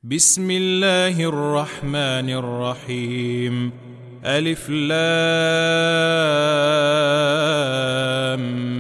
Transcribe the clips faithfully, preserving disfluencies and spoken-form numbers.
بسم الله الرحمن الرحيم. ألف لام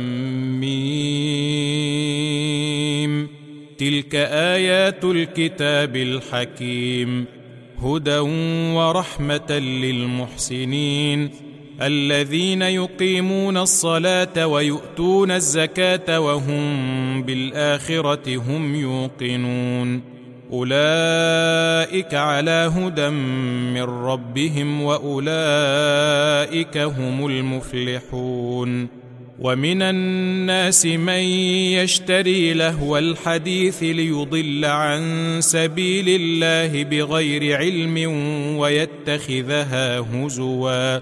ميم. تلك آيات الكتاب الحكيم، هدى ورحمة للمحسنين الذين يقيمون الصلاة ويؤتون الزكاة وهم بالآخرة هم يوقنون. أولئك على هدى من ربهم وأولئك هم المفلحون. ومن الناس من يشتري لهو الحديث ليضل عن سبيل الله بغير علم ويتخذها هزوا،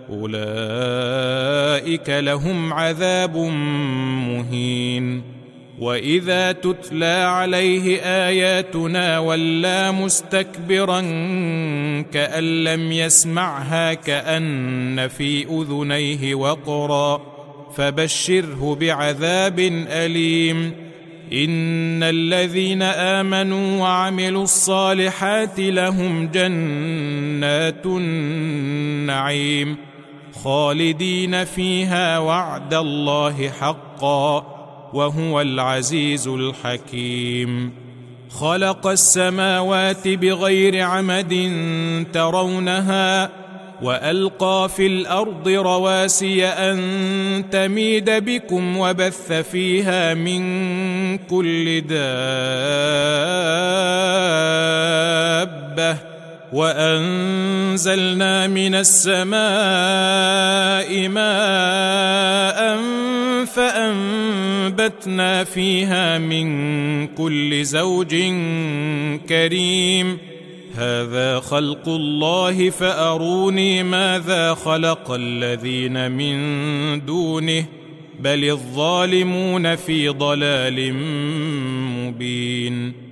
أولئك لهم عذاب مهين. وإذا تتلى عليه آياتنا ولى مستكبرا كأن لم يسمعها كأن في أذنيه وقرا، فبشره بعذاب أليم. إن الذين آمنوا وعملوا الصالحات لهم جنات النعيم خالدين فيها وعد الله حقا وهو العزيز الحكيم. خلق السماوات بغير عمد ترونها وألقى في الأرض رواسي أن تميد بكم وبث فيها من كل دابة وأنزلنا من السماء ماء فأنبتنا فيها من كل زوج كريم. هذا خلق الله فأروني ماذا خلق الذين من دونه بل الظالمون في ضلال مبين.